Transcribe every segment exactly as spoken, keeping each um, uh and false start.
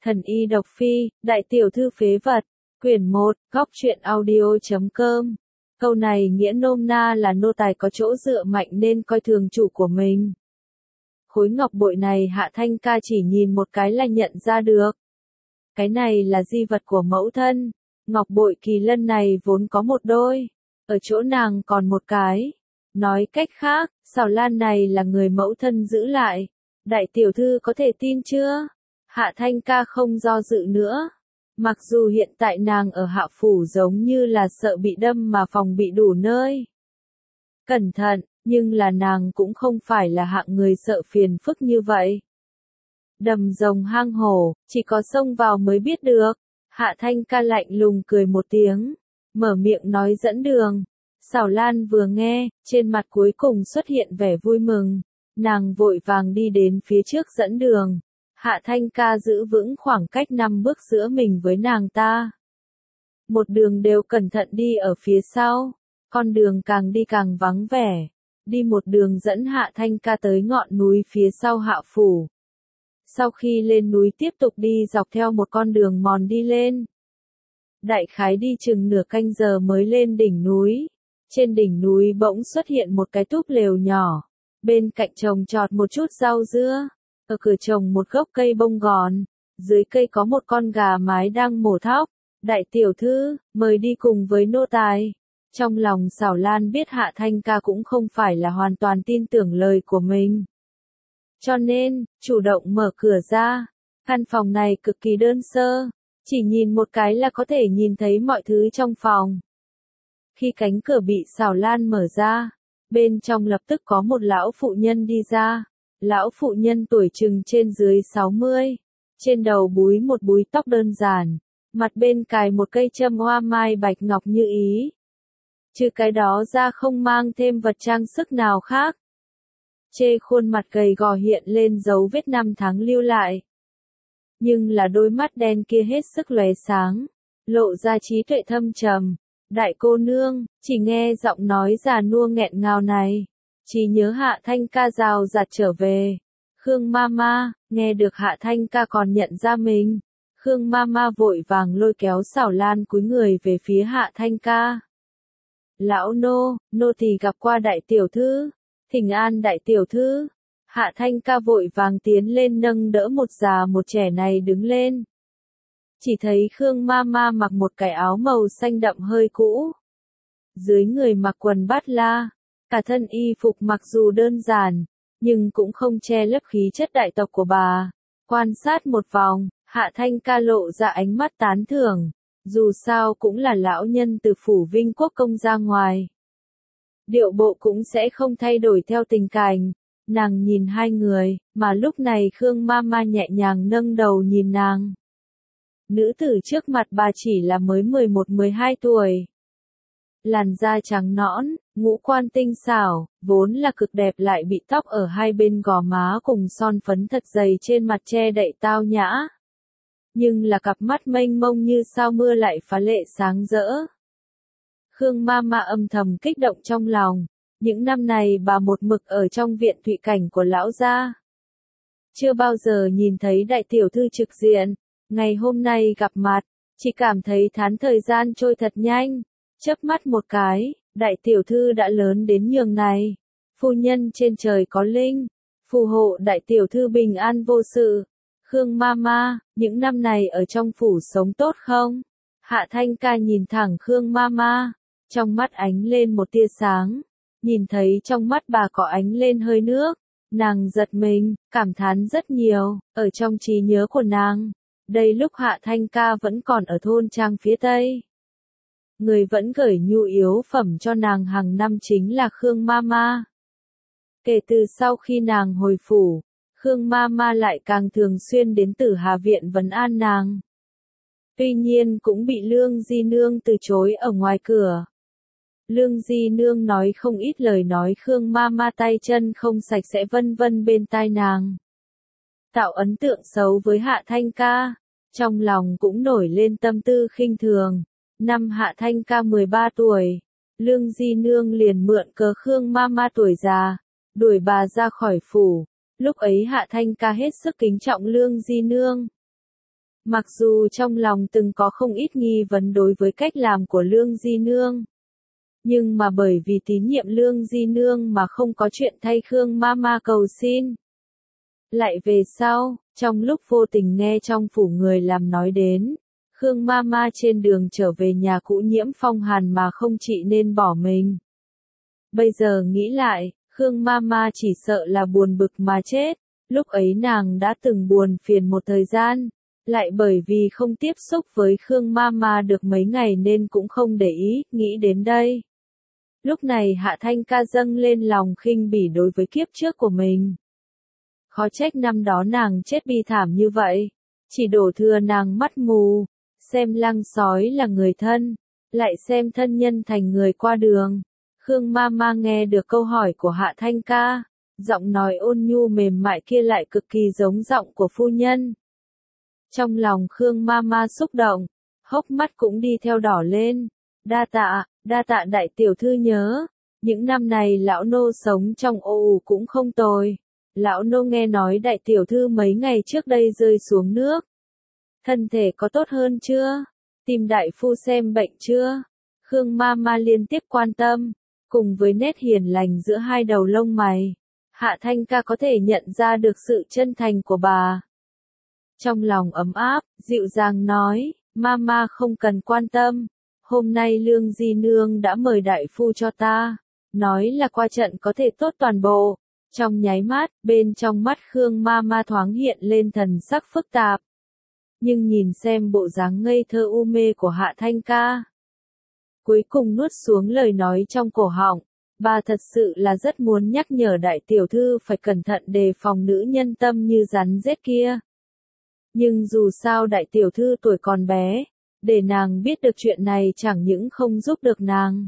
Thần y độc phi, đại tiểu thư phế vật, quyển một, góc truyện audio.com. Câu này nghĩa nôm na là nô tài có chỗ dựa mạnh nên coi thường chủ của mình. Khối ngọc bội này Hạ Thanh Ca chỉ nhìn một cái là nhận ra được. Cái này là di vật của mẫu thân, ngọc bội kỳ lân này vốn có một đôi, ở chỗ nàng còn một cái. Nói cách khác, Sảo Lan này là người mẫu thân giữ lại. Đại tiểu thư có thể tin chưa? Hạ Thanh Ca không do dự nữa. Mặc dù hiện tại nàng ở Hạ Phủ giống như là sợ bị đâm mà phòng bị đủ nơi. Cẩn thận, nhưng là nàng cũng không phải là hạng người sợ phiền phức như vậy. Đầm rồng hang hổ, chỉ có xông vào mới biết được. Hạ Thanh Ca lạnh lùng cười một tiếng, mở miệng nói dẫn đường. Sảo Lan vừa nghe, trên mặt cuối cùng xuất hiện vẻ vui mừng. Nàng vội vàng đi đến phía trước dẫn đường. Hạ Thanh Ca giữ vững khoảng cách năm bước giữa mình với nàng ta. Một đường đều cẩn thận đi ở phía sau. Con đường càng đi càng vắng vẻ. Đi một đường dẫn Hạ Thanh Ca tới ngọn núi phía sau Hạ Phủ. Sau khi lên núi tiếp tục đi dọc theo một con đường mòn đi lên. Đại khái đi chừng nửa canh giờ mới lên đỉnh núi. Trên đỉnh núi bỗng xuất hiện một cái túp lều nhỏ. Bên cạnh trồng trọt một chút rau dưa. Ở cửa trồng một gốc cây bông gòn. Dưới cây có một con gà mái đang mổ thóc. Đại tiểu thư, mời đi cùng với nô tài. Trong lòng Sảo Lan biết Hạ Thanh Ca cũng không phải là hoàn toàn tin tưởng lời của mình. Cho nên, chủ động mở cửa ra. Căn phòng này cực kỳ đơn sơ. Chỉ nhìn một cái là có thể nhìn thấy mọi thứ trong phòng. Khi cánh cửa bị Sảo Lan mở ra, bên trong lập tức có một lão phụ nhân đi ra. Lão phụ nhân tuổi chừng trên dưới sáu mươi. Trên đầu búi một búi tóc đơn giản. Mặt bên cài một cây châm hoa mai bạch ngọc như ý. Trừ cái đó ra không mang thêm vật trang sức nào khác. Trên khuôn mặt gầy gò hiện lên dấu vết năm tháng lưu lại. Nhưng là đôi mắt đen kia hết sức lóe sáng. Lộ ra trí tuệ thâm trầm. Đại cô nương, chỉ nghe giọng nói già nua nghẹn ngào này. Chỉ nhớ Hạ Thanh Ca rào rạt trở về. Khương Mama, nghe được Hạ Thanh Ca còn nhận ra mình. Khương Mama vội vàng lôi kéo Sảo Lan cúi người về phía Hạ Thanh Ca. Lão nô, nô tỳ gặp qua đại tiểu thư. Thỉnh an đại tiểu thư. Hạ Thanh Ca vội vàng tiến lên nâng đỡ một già một trẻ này đứng lên. Chỉ thấy Khương Mama mặc một cái áo màu xanh đậm hơi cũ. Dưới người mặc quần bát la. Cả thân y phục mặc dù đơn giản, nhưng cũng không che lấp khí chất đại tộc của bà. Quan sát một vòng, Hạ Thanh Ca lộ ra ánh mắt tán thưởng. Dù sao cũng là lão nhân từ phủ Vinh Quốc công ra ngoài. Điệu bộ cũng sẽ không thay đổi theo tình cảnh. Nàng nhìn hai người, mà lúc này Khương Mama nhẹ nhàng nâng đầu nhìn nàng. Nữ tử trước mặt bà chỉ là mới mười một mười hai tuổi. Làn da trắng nõn, ngũ quan tinh xảo, vốn là cực đẹp lại bị tóc ở hai bên gò má cùng son phấn thật dày trên mặt che đậy tao nhã. Nhưng là cặp mắt mênh mông như sao mưa lại phá lệ sáng rỡ. Khương Mama âm thầm kích động trong lòng. Những năm này bà một mực ở trong viện thụy cảnh của lão gia. Chưa bao giờ nhìn thấy đại tiểu thư trực diện. Ngày hôm nay gặp mặt, chỉ cảm thấy thán thời gian trôi thật nhanh. Chớp mắt một cái, đại tiểu thư đã lớn đến nhường này. Phu nhân trên trời có linh, phù hộ đại tiểu thư bình an vô sự. Khương Mama, những năm này ở trong phủ sống tốt không? Hạ Thanh Ca nhìn thẳng Khương Mama, trong mắt ánh lên một tia sáng. Nhìn thấy trong mắt bà có ánh lên hơi nước, nàng giật mình, cảm thán rất nhiều. Ở trong trí nhớ của nàng, đây lúc Hạ Thanh Ca vẫn còn ở thôn trang phía Tây. Người vẫn gửi nhu yếu phẩm cho nàng hàng năm chính là Khương Mama. Kể từ sau khi nàng hồi phủ, Khương Mama lại càng thường xuyên đến Tử Hà Viện vấn an nàng. Tuy nhiên cũng bị Lương Di Nương từ chối ở ngoài cửa. Lương Di Nương nói không ít lời nói Khương Mama tay chân không sạch sẽ vân vân bên tai nàng. Tạo ấn tượng xấu với Hạ Thanh Ca, trong lòng cũng nổi lên tâm tư khinh thường. Năm Hạ Thanh Ca mười ba tuổi, Lương Di Nương liền mượn cớ Khương Mama tuổi già, đuổi bà ra khỏi phủ. Lúc ấy Hạ Thanh Ca hết sức kính trọng Lương Di Nương. Mặc dù trong lòng từng có không ít nghi vấn đối với cách làm của Lương Di Nương. Nhưng mà bởi vì tín nhiệm Lương Di Nương mà không có chuyện thay Khương Mama cầu xin. Lại về sau, trong lúc vô tình nghe trong phủ người làm nói đến, Khương Mama trên đường trở về nhà cũ nhiễm phong hàn mà không trị nên bỏ mình. Bây giờ nghĩ lại, Khương Mama chỉ sợ là buồn bực mà chết, lúc ấy nàng đã từng buồn phiền một thời gian, lại bởi vì không tiếp xúc với Khương Mama được mấy ngày nên cũng không để ý, nghĩ đến đây. Lúc này Hạ Thanh Ca dâng lên lòng khinh bỉ đối với kiếp trước của mình. Khó trách năm đó nàng chết bi thảm như vậy, chỉ đổ thừa nàng mắt mù, xem lăng sói là người thân, lại xem thân nhân thành người qua đường. Khương Mama nghe được câu hỏi của Hạ Thanh Ca, giọng nói ôn nhu mềm mại kia lại cực kỳ giống giọng của phu nhân. Trong lòng Khương Mama xúc động, hốc mắt cũng đi theo đỏ lên. Đa tạ, đa tạ đại tiểu thư nhớ, những năm này lão nô sống trong ô ủ cũng không tồi. Lão nô nghe nói đại tiểu thư mấy ngày trước đây rơi xuống nước. Thân thể có tốt hơn chưa? Tìm đại phu xem bệnh chưa? Khương Mama liên tiếp quan tâm, cùng với nét hiền lành giữa hai đầu lông mày. Hạ Thanh Ca có thể nhận ra được sự chân thành của bà. Trong lòng ấm áp, dịu dàng nói, Mama không cần quan tâm. Hôm nay Lương Di Nương đã mời đại phu cho ta, nói là qua trận có thể tốt toàn bộ. Trong nháy mắt, bên trong mắt Khương Mama thoáng hiện lên thần sắc phức tạp. Nhưng nhìn xem bộ dáng ngây thơ u mê của Hạ Thanh Ca, cuối cùng nuốt xuống lời nói trong cổ họng, bà thật sự là rất muốn nhắc nhở đại tiểu thư phải cẩn thận đề phòng nữ nhân tâm như rắn rết kia. Nhưng dù sao đại tiểu thư tuổi còn bé, để nàng biết được chuyện này chẳng những không giúp được nàng.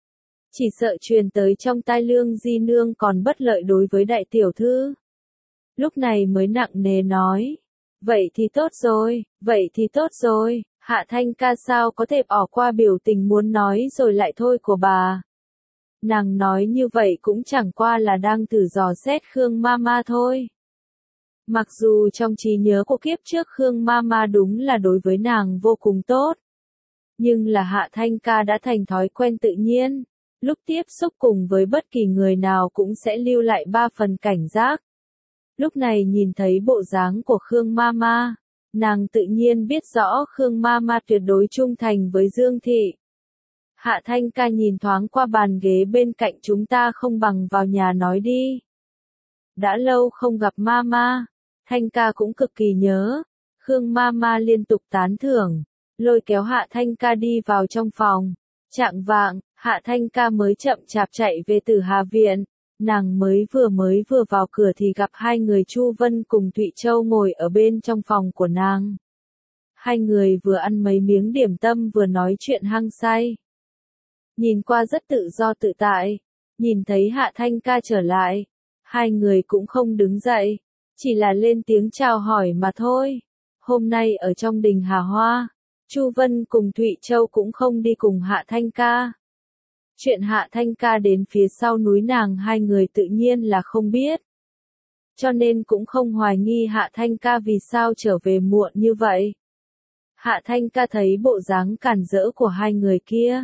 Chỉ sợ truyền tới trong tai Lương Di Nương còn bất lợi đối với đại tiểu thư. Lúc này mới nặng nề nói, vậy thì tốt rồi, vậy thì tốt rồi, Hạ Thanh Ca sao có thể bỏ qua biểu tình muốn nói rồi lại thôi của bà. Nàng nói như vậy cũng chẳng qua là đang thử dò xét Khương Mama thôi. Mặc dù trong trí nhớ của kiếp trước Khương Mama đúng là đối với nàng vô cùng tốt. Nhưng là Hạ Thanh Ca đã thành thói quen tự nhiên. Lúc tiếp xúc cùng với bất kỳ người nào cũng sẽ lưu lại ba phần cảnh giác. Lúc này nhìn thấy bộ dáng của Khương Mama, nàng tự nhiên biết rõ Khương Mama tuyệt đối trung thành với Dương Thị. Hạ Thanh Ca nhìn thoáng qua bàn ghế bên cạnh, chúng ta không bằng vào nhà nói đi. Đã lâu không gặp Mama, Thanh Ca cũng cực kỳ nhớ. Khương Mama liên tục tán thưởng, lôi kéo Hạ Thanh Ca đi vào trong phòng. Chạng vạng, Hạ Thanh Ca mới chậm chạp chạy về Tử Hà Viện. Nàng mới vừa mới vừa vào cửa thì gặp hai người Chu Vân cùng Thụy Châu ngồi ở bên trong phòng của nàng. Hai người vừa ăn mấy miếng điểm tâm vừa nói chuyện hăng say. Nhìn qua rất tự do tự tại. Nhìn thấy Hạ Thanh Ca trở lại, hai người cũng không đứng dậy, chỉ là lên tiếng chào hỏi mà thôi. Hôm nay ở trong đình Hà Hoa, Chu Vân cùng Thụy Châu cũng không đi cùng Hạ Thanh Ca. Chuyện Hạ Thanh Ca đến phía sau núi nàng hai người tự nhiên là không biết. Cho nên cũng không hoài nghi Hạ Thanh Ca vì sao trở về muộn như vậy. Hạ Thanh Ca thấy bộ dáng cản rỡ của hai người kia.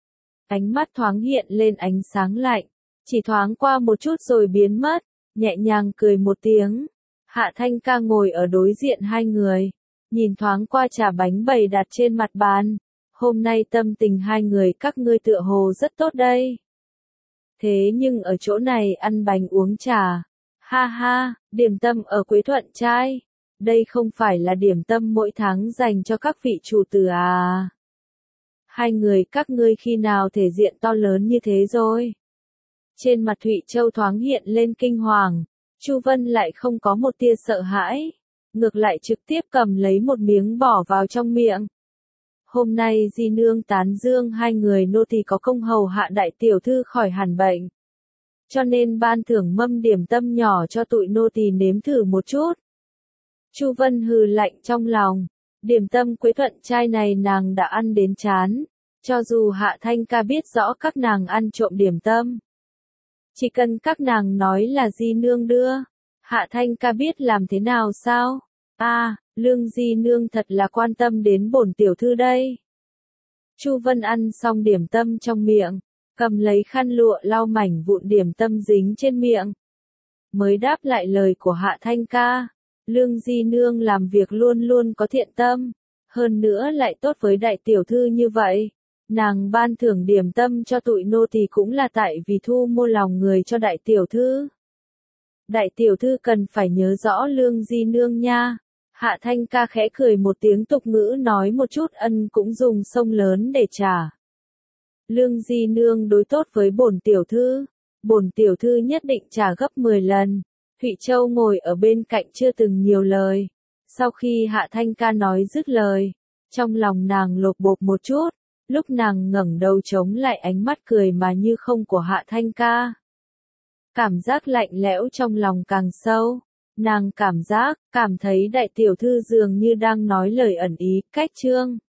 Ánh mắt thoáng hiện lên ánh sáng lạnh, chỉ thoáng qua một chút rồi biến mất, nhẹ nhàng cười một tiếng. Hạ Thanh Ca ngồi ở đối diện hai người, nhìn thoáng qua trà bánh bày đặt trên mặt bàn. Hôm nay tâm tình hai người các ngươi tựa hồ rất tốt đây. Thế nhưng ở chỗ này ăn bánh uống trà. Ha ha, điểm tâm ở Quế Thuận trai. Đây không phải là điểm tâm mỗi tháng dành cho các vị chủ tử à. Hai người các ngươi khi nào thể diện to lớn như thế rồi. Trên mặt Thụy Châu thoáng hiện lên kinh hoàng. Chu Vân lại không có một tia sợ hãi. Ngược lại trực tiếp cầm lấy một miếng bỏ vào trong miệng. Hôm nay Di Nương tán dương hai người nô tỳ có công hầu hạ đại tiểu thư khỏi hẳn bệnh. Cho nên ban thưởng mâm điểm tâm nhỏ cho tụi nô tỳ nếm thử một chút. Chu Vân hừ lạnh trong lòng. Điểm tâm Quế Thuận trai này nàng đã ăn đến chán. Cho dù Hạ Thanh Ca biết rõ các nàng ăn trộm điểm tâm. Chỉ cần các nàng nói là Di Nương đưa. Hạ Thanh Ca biết làm thế nào sao? À, Lương Di Nương thật là quan tâm đến bổn tiểu thư đây. Chu Vân ăn xong điểm tâm trong miệng, cầm lấy khăn lụa lau mảnh vụn điểm tâm dính trên miệng. Mới đáp lại lời của Hạ Thanh ca, Lương Di Nương làm việc luôn luôn có thiện tâm, hơn nữa lại tốt với đại tiểu thư như vậy. Nàng ban thưởng điểm tâm cho tụi nô tỳ cũng là tại vì thu mua lòng người cho đại tiểu thư. Đại tiểu thư cần phải nhớ rõ Lương Di Nương nha. Hạ Thanh ca khẽ cười một tiếng tục ngữ nói một chút ân cũng dùng sông lớn để trả. Lương Di Nương đối tốt với bổn tiểu thư, bổn tiểu thư nhất định trả gấp mười lần. Thụy Châu ngồi ở bên cạnh chưa từng nhiều lời. Sau khi Hạ Thanh ca nói dứt lời, trong lòng nàng lột bột một chút, lúc nàng ngẩng đầu chống lại ánh mắt cười mà như không của Hạ Thanh ca. Cảm giác lạnh lẽo trong lòng càng sâu, nàng cảm giác, cảm thấy đại tiểu thư dường như đang nói lời ẩn ý, cách trương.